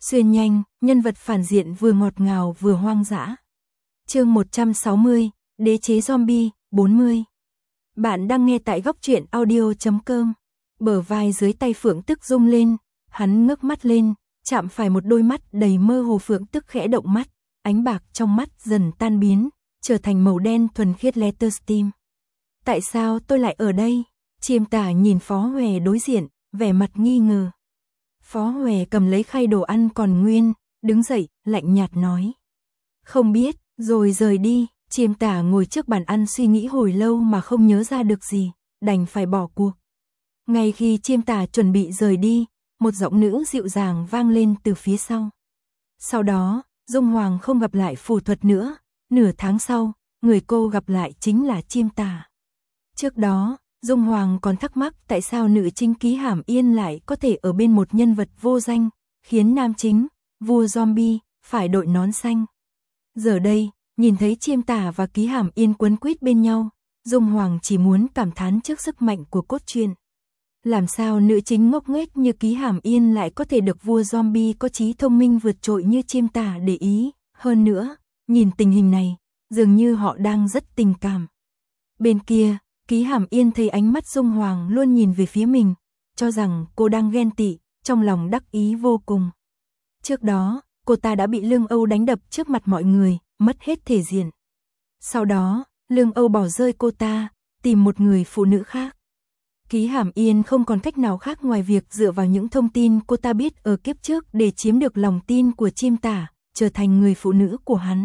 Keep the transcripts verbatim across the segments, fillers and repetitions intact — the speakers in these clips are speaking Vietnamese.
Xuyên nhanh, nhân vật phản diện vừa ngọt ngào vừa hoang dã. Chương một trăm sáu mươi, Đế chế zombie, bốn mươi. Bạn đang nghe tại góc truyện audio chấm com. Bờ vai dưới tay Phượng Tức rung lên, hắn ngước mắt lên, chạm phải một đôi mắt đầy mơ hồ. Phượng Tức khẽ động mắt, ánh bạc trong mắt dần tan biến, trở thành màu đen thuần khiết Letter Steam. Tại sao tôi lại ở đây? Chiêm Tả nhìn Phó Hòe đối diện, vẻ mặt nghi ngờ. Phó Hòe cầm lấy khay đồ ăn còn nguyên, đứng dậy, lạnh nhạt nói. Không biết, rồi rời đi. Chiêm Tả ngồi trước bàn ăn suy nghĩ hồi lâu mà không nhớ ra được gì, đành phải bỏ cuộc. Ngay khi Chiêm Tả chuẩn bị rời đi, một giọng nữ dịu dàng vang lên từ phía sau. Sau đó, Dung Hoàng không gặp lại phù thuật nữa, nửa tháng sau, người cô gặp lại chính là Chiêm Tả. Trước đó, Dung Hoàng còn thắc mắc tại sao nữ chính Ký Hàm Yên lại có thể ở bên một nhân vật vô danh, khiến nam chính, vua zombie, phải đội nón xanh. Giờ đây, nhìn thấy Chiêm Tả và Ký Hàm Yên quấn quýt bên nhau, Dung Hoàng chỉ muốn cảm thán trước sức mạnh của cốt truyện. Làm sao nữ chính ngốc nghếch như Ký Hàm Yên lại có thể được vua zombie có trí thông minh vượt trội như Chiêm Tả để ý, hơn nữa, nhìn tình hình này, dường như họ đang rất tình cảm. Bên kia, Ký Hàm Yên thấy ánh mắt Dung Hoàng luôn nhìn về phía mình, cho rằng cô đang ghen tị, trong lòng đắc ý vô cùng. Trước đó, cô ta đã bị Lương Âu đánh đập trước mặt mọi người, mất hết thể diện. Sau đó, Lương Âu bỏ rơi cô ta, tìm một người phụ nữ khác. Ký Hàm Yên không còn cách nào khác ngoài việc dựa vào những thông tin cô ta biết ở kiếp trước để chiếm được lòng tin của Chiêm Tả, trở thành người phụ nữ của hắn.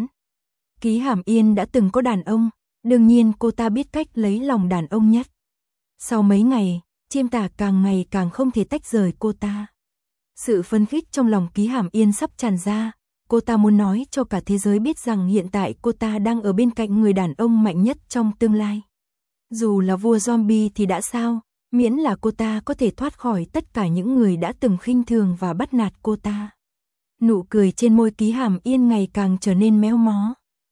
Ký Hàm Yên đã từng có đàn ông, đương nhiên cô ta biết cách lấy lòng đàn ông nhất. Sau mấy ngày, Chiêm Tả càng ngày càng không thể tách rời cô ta. Sự phấn khích trong lòng Ký Hàm Yên sắp tràn ra, cô ta muốn nói cho cả thế giới biết rằng hiện tại cô ta đang ở bên cạnh người đàn ông mạnh nhất trong tương lai. Dù là vua zombie thì đã sao, miễn là cô ta có thể thoát khỏi tất cả những người đã từng khinh thường và bắt nạt cô ta. Nụ cười trên môi Ký Hàm Yên ngày càng trở nên méo mó.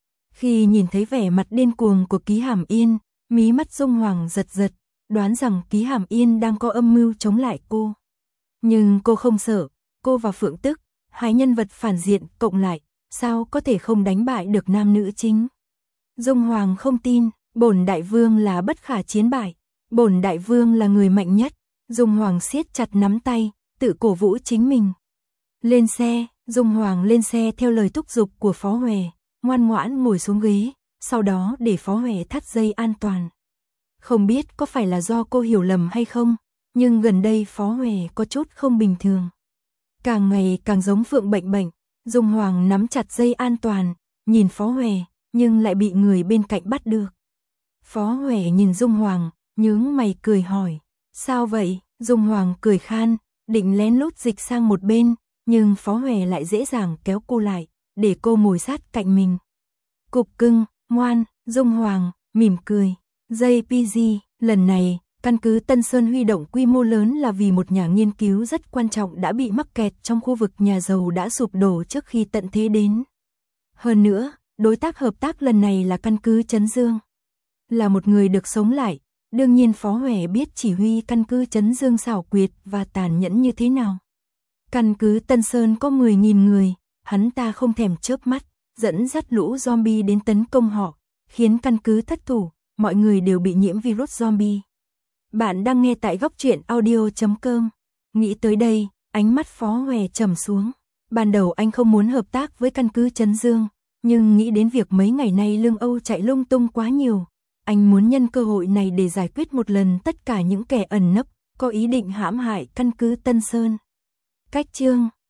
Khi nhìn thấy vẻ mặt điên cuồng của Ký Hàm Yên, mí mắt Dung Hoàng giật giật, đoán rằng Ký Hàm Yên đang có âm mưu chống lại cô. Nhưng cô không sợ, cô và Phượng Tức, hai nhân vật phản diện cộng lại, sao có thể không đánh bại được nam nữ chính. Dung Hoàng không tin, bổn đại vương là bất khả chiến bại, bổn đại vương là người mạnh nhất. Dung Hoàng siết chặt nắm tay, tự cổ vũ chính mình. Lên xe, Dung Hoàng lên xe theo lời thúc giục của Phó Hòe, ngoan ngoãn ngồi xuống ghế, sau đó để Phó Hòe thắt dây an toàn. Không biết có phải là do cô hiểu lầm hay không, nhưng gần đây Phó Hòe có chút không bình thường. Càng ngày càng giống Phượng Bệnh Bệnh. Dung Hoàng nắm chặt dây an toàn, nhìn Phó Hòe, nhưng lại bị người bên cạnh bắt được. Phó Hòe nhìn Dung Hoàng, nhướng mày cười hỏi, sao vậy? Dung Hoàng cười khan, định lén lút dịch sang một bên, nhưng Phó Hòe lại dễ dàng kéo cô lại, để cô ngồi sát cạnh mình. Cục cưng, ngoan, Dung Hoàng, mỉm cười. gi pê giê, lần này, căn cứ Tân Sơn huy động quy mô lớn là vì một nhà nghiên cứu rất quan trọng đã bị mắc kẹt trong khu vực nhà giàu đã sụp đổ trước khi tận thế đến. Hơn nữa, đối tác hợp tác lần này là căn cứ Trấn Dương. Là một người được sống lại, đương nhiên Phó Hòe biết chỉ huy căn cứ Trấn Dương xảo quyệt và tàn nhẫn như thế nào. Căn cứ Tân Sơn có mười nghìn người, hắn ta không thèm chớp mắt, dẫn dắt lũ zombie đến tấn công họ, khiến căn cứ thất thủ, mọi người đều bị nhiễm virus zombie. Bạn đang nghe tại góc truyện audio chấm com. Nghĩ tới đây, ánh mắt Phó Hòe trầm xuống. Ban đầu anh không muốn hợp tác với căn cứ Trấn Dương, nhưng nghĩ đến việc mấy ngày nay Lương Âu chạy lung tung quá nhiều, anh muốn nhân cơ hội này để giải quyết một lần tất cả những kẻ ẩn nấp, có ý định hãm hại căn cứ Tân Sơn. Cách chương